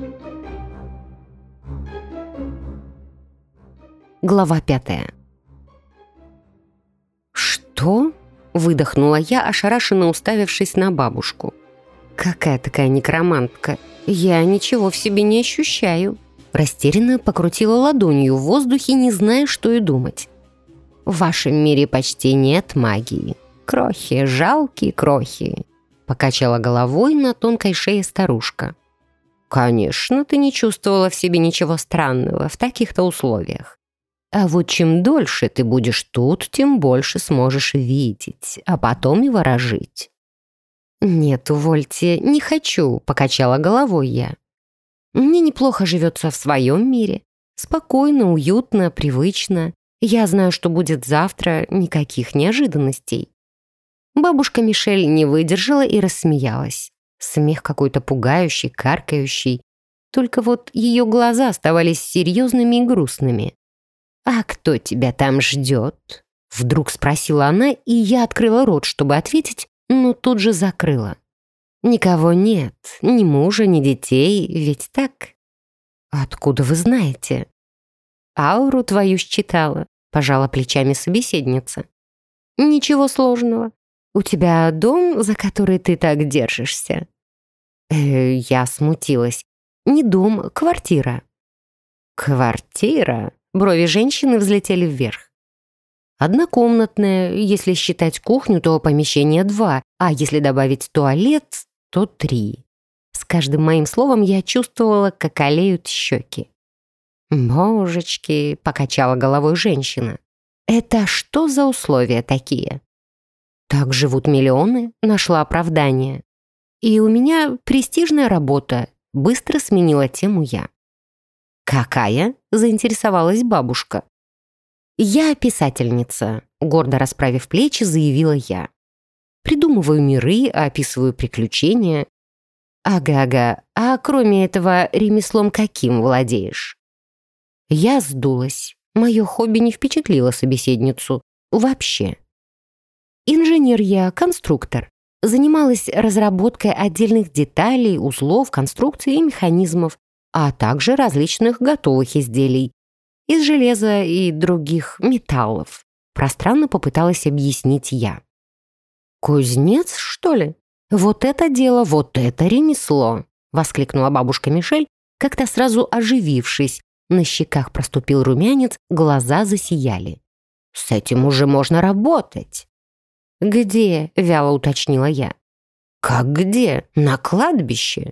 Глава 5. «Что?» — выдохнула я, ошарашенно уставившись на бабушку. «Какая такая некромантка? Я ничего в себе не ощущаю». Растерянно покрутила ладонью в воздухе, не зная, что и думать. «В вашем мире почти нет магии. Крохи, жалкие крохи», — покачала головой на тонкой шее старушка. «Конечно, ты не чувствовала в себе ничего странного в таких-то условиях. А вот чем дольше ты будешь тут, тем больше сможешь видеть, а потом и ворожить». «Нет, увольте, не хочу», — покачала головой я. «Мне неплохо живется в своем мире. Спокойно, уютно, привычно. Я знаю, что будет завтра, никаких неожиданностей». Бабушка Мишель не выдержала и рассмеялась. Смех какой-то пугающий, каркающий. Только вот ее глаза оставались серьезными и грустными. «А кто тебя там ждет?» Вдруг спросила она, и я открыла рот, чтобы ответить, но тут же закрыла. «Никого нет, ни мужа, ни детей, ведь так?» «Откуда вы знаете?» «Ауру твою считала», — пожала плечами собеседница. «Ничего сложного. У тебя дом, за который ты так держишься?» Я смутилась. «Не дом, квартира». «Квартира?» Брови женщины взлетели вверх. «Однокомнатная, если считать кухню, то помещение 2, а если добавить туалет, то 3. С каждым моим словом я чувствовала, как олеют щеки. «Божечки!» — покачала головой женщина. «Это что за условия такие?» «Так живут миллионы», — нашла оправдание. «И у меня престижная работа», — быстро сменила тему я. «Какая?» — заинтересовалась бабушка. «Я писательница», — гордо расправив плечи, заявила я. «Придумываю миры, описываю приключения». «Ага-ага, а кроме этого ремеслом каким владеешь?» Я сдулась. Мое хобби не впечатлило собеседницу. Вообще. «Инженер я, конструктор. Занималась разработкой отдельных деталей, узлов, конструкций и механизмов, а также различных готовых изделий из железа и других металлов», пространно попыталась объяснить я. «Кузнец, что ли? Вот это дело, вот это ремесло!» воскликнула бабушка Мишель, как-то сразу оживившись. На щеках проступил румянец, глаза засияли. «С этим уже можно работать». «Где?» — вяло уточнила я. «Как где? На кладбище».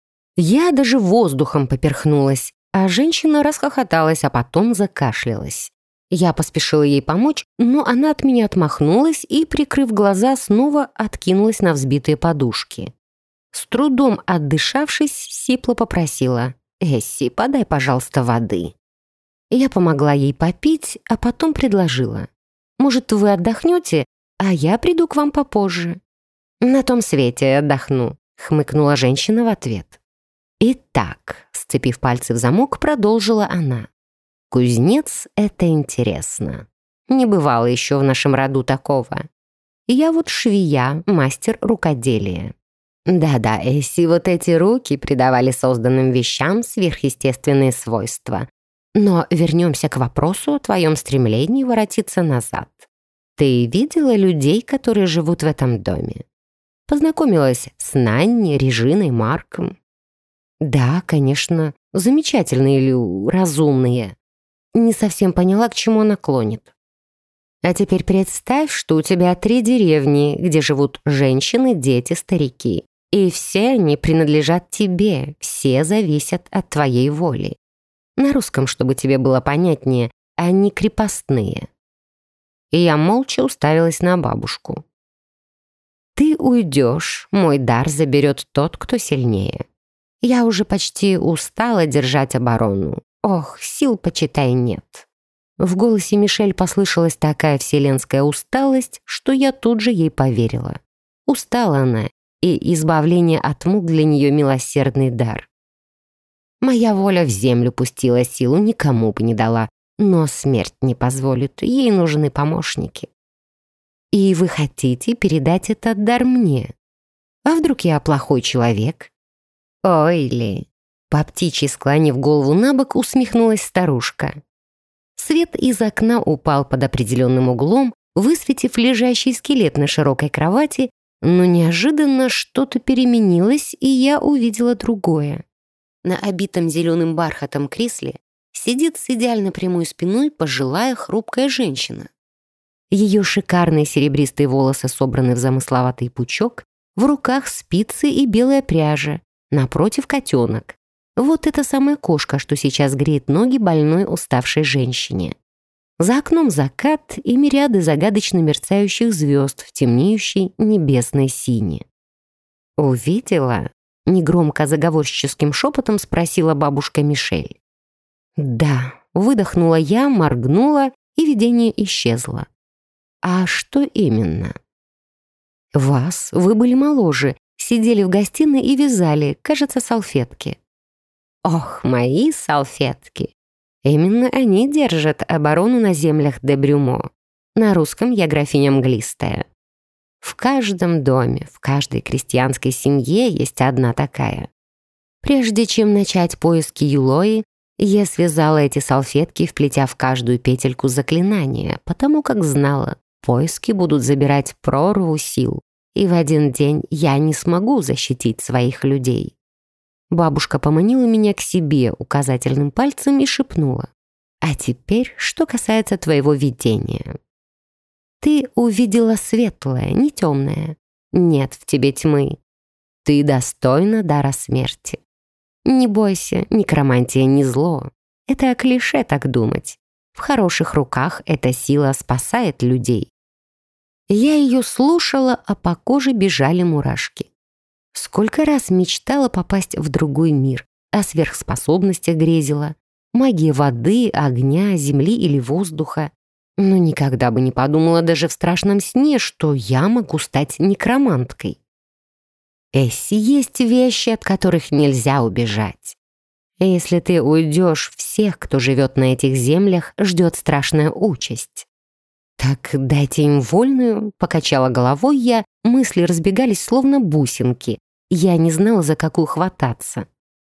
Я даже воздухом поперхнулась, а женщина расхохоталась, а потом закашлялась. Я поспешила ей помочь, но она от меня отмахнулась и, прикрыв глаза, снова откинулась на взбитые подушки. С трудом отдышавшись, сипло попросила: «Эсси, подай, пожалуйста, воды». Я помогла ей попить, а потом предложила: «Может, вы отдохнете, а я приду к вам попозже». «На том свете отдохну», — хмыкнула женщина в ответ. «Итак», — сцепив пальцы в замок, продолжила она. «Кузнец — это интересно. Не бывало еще в нашем роду такого. Я вот швея, мастер рукоделия. Да-да, Эсси, вот эти руки придавали созданным вещам сверхъестественные свойства. Но вернемся к вопросу о твоем стремлении воротиться назад. Ты видела людей, которые живут в этом доме? Познакомилась с Нанни, Режиной, Марком?» «Да, конечно, замечательные или разумные». Не совсем поняла, к чему она клонит. «А теперь представь, что у тебя 3 деревни, где живут женщины, дети, старики. И все они принадлежат тебе, все зависят от твоей воли. На русском, чтобы тебе было понятнее, они крепостные». И я молча уставилась на бабушку. «Ты уйдешь, мой дар заберет тот, кто сильнее. Я уже почти устала держать оборону. Ох, сил, почитай, нет». В голосе Мишель послышалась такая вселенская усталость, что я тут же ей поверила. Устала она, и избавление от мук для нее милосердный дар. Моя воля в землю пустила, силу никому бы не дала, но смерть не позволит, ей нужны помощники. И вы хотите передать этот дар мне? А вдруг я плохой человек? Ой ли, По птичьи склонив голову на бок, усмехнулась старушка. Свет из окна упал под определенным углом, высветив лежащий скелет на широкой кровати, но неожиданно что-то переменилось, и я увидела другое. На обитом зеленым бархатом кресле сидит с идеально прямой спиной пожилая хрупкая женщина. Ее шикарные серебристые волосы собраны в замысловатый пучок, в руках спицы и белая пряжа, напротив котенок. Вот эта самая кошка, что сейчас греет ноги больной уставшей женщине. За окном закат и мириады загадочно мерцающих звезд в темнеющей небесной сине. «Увидела?» — негромко заговорщическим шепотом спросила бабушка Мишель. «Да», — выдохнула я, моргнула, и видение исчезло. «А что именно?» «Вас, вы были моложе, сидели в гостиной и вязали, кажется, салфетки». «Ох, мои салфетки! Именно они держат оборону на землях де Брюмо. На русском я графиня Мглистая. В каждом доме, в каждой крестьянской семье есть одна такая. Прежде чем начать поиски Юлои, я связала эти салфетки, вплетя в каждую петельку заклинания, потому как знала, поиски будут забирать прорву сил, и в один день я не смогу защитить своих людей». Бабушка поманила меня к себе указательным пальцем и шепнула: «А теперь, что касается твоего видения. Ты увидела светлое, не темное. Нет в тебе тьмы. Ты достойна дара смерти. Не бойся, некромантия не зло. Это клише так думать. В хороших руках эта сила спасает людей». Я ее слушала, а по коже бежали мурашки. Сколько раз мечтала попасть в другой мир, о сверхспособностях грезила, магия воды, огня, земли или воздуха. Но никогда бы не подумала даже в страшном сне, что я могу стать некроманткой. Эсси, есть вещи, от которых нельзя убежать. Если ты уйдешь, всех, кто живет на этих землях, ждет страшная участь. «Так дайте им вольную», — покачала головой я, мысли разбегались словно бусинки. Я не знала, за какую хвататься.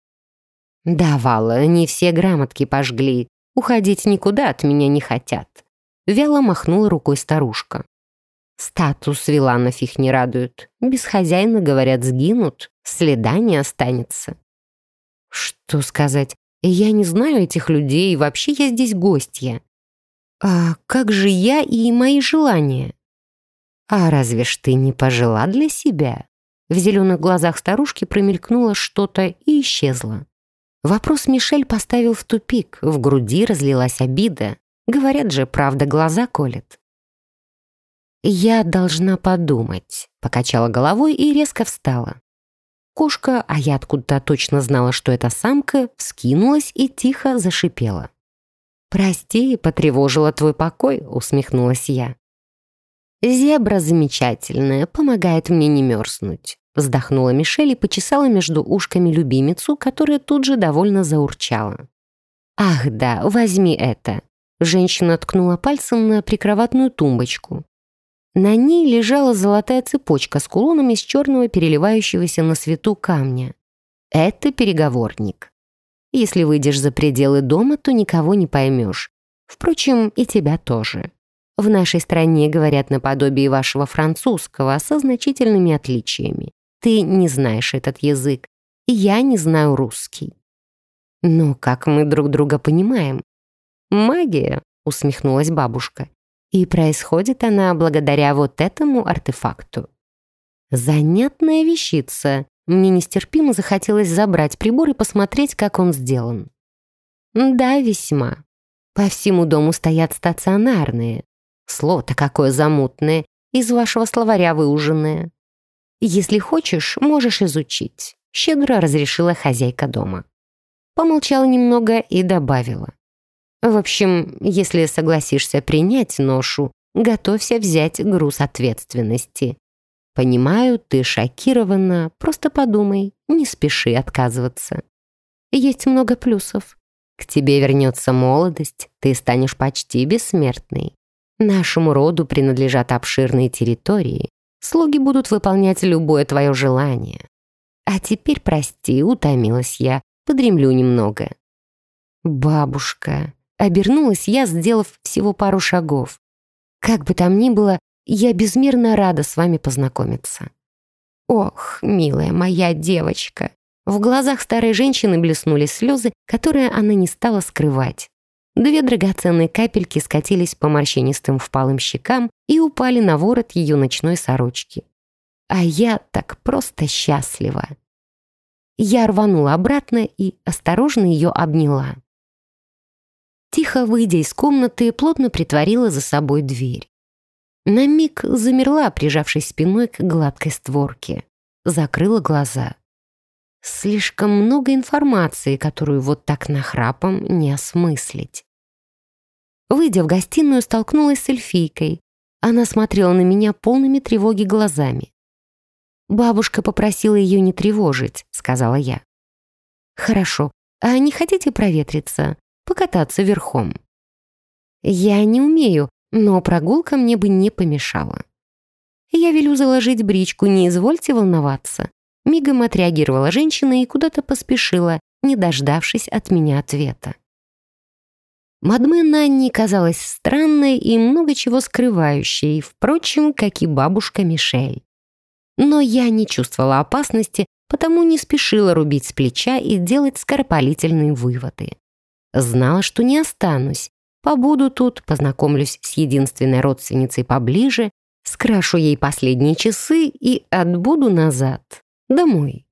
«Да, Вала, не все грамотки пожгли. Уходить никуда от меня не хотят». Вяло махнула рукой старушка. «Статус виланов их не радует. Без хозяина, говорят, сгинут, следа не останется». «Что сказать? Я не знаю этих людей, вообще я здесь гостья. А как же я и мои желания?» «А разве ж ты не пожила для себя?» В зеленых глазах старушки промелькнуло что-то и исчезло. Вопрос Мишель поставил в тупик, в груди разлилась обида. Говорят же, правда глаза колет. «Я должна подумать», — покачала головой и резко встала. Кошка, а я откуда-то точно знала, что это самка, вскинулась и тихо зашипела. «Прости, потревожила твой покой», — усмехнулась я. «Зебра замечательная, помогает мне не мерзнуть», — вздохнула Мишель и почесала между ушками любимицу, которая тут же довольно заурчала. «Ах да, возьми это». Женщина ткнула пальцем на прикроватную тумбочку. На ней лежала золотая цепочка с кулоном из черного переливающегося на свету камня. Это переговорник. Если выйдешь за пределы дома, то никого не поймешь. Впрочем, и тебя тоже. В нашей стране говорят наподобие вашего французского со значительными отличиями. Ты не знаешь этот язык, и я не знаю русский. Но как мы друг друга понимаем? «Магия», — усмехнулась бабушка. «И происходит она благодаря вот этому артефакту». Занятная вещица. Мне нестерпимо захотелось забрать прибор и посмотреть, как он сделан. Да, весьма. По всему дому стоят стационарные. Слово-то какое замутное, из вашего словаря выуженное. Если хочешь, можешь изучить. Щедро разрешила хозяйка дома. Помолчала немного и добавила. В общем, если согласишься принять ношу, готовься взять груз ответственности. Понимаю, ты шокирована, просто подумай, не спеши отказываться. Есть много плюсов. К тебе вернется молодость, ты станешь почти бессмертной. Нашему роду принадлежат обширные территории, слуги будут выполнять любое твое желание. А теперь, прости, утомилась я, подремлю немного». «Бабушка», — обернулась я, сделав всего пару шагов. «Как бы там ни было, я безмерно рада с вами познакомиться». «Ох, милая моя девочка!» В глазах старой женщины блеснули слезы, которые она не стала скрывать. 2 драгоценные капельки скатились по морщинистым впалым щекам и упали на ворот ее ночной сорочки. А я так просто счастлива. Я рванула обратно и осторожно ее обняла. Тихо выйдя из комнаты, плотно притворила за собой дверь. На миг замерла, прижавшись спиной к гладкой створке. Закрыла глаза. Слишком много информации, которую вот так нахрапом не осмыслить. Выйдя в гостиную, столкнулась с эльфийкой. Она смотрела на меня полными тревоги глазами. «Бабушка попросила ее не тревожить», — сказала я. «Хорошо. А не хотите проветриться? Покататься верхом?» «Я не умею, но прогулка мне бы не помешала». «Я велю заложить бричку, не извольте волноваться». Мигом отреагировала женщина и куда-то поспешила, не дождавшись от меня ответа. Мадме Нанни казалась странной и много чего скрывающей, впрочем, как и бабушка Мишель. Но я не чувствовала опасности, потому не спешила рубить с плеча и делать скоропалительные выводы. Знала, что не останусь. Побуду тут, познакомлюсь с единственной родственницей поближе, скрашу ей последние часы и отбуду назад, домой.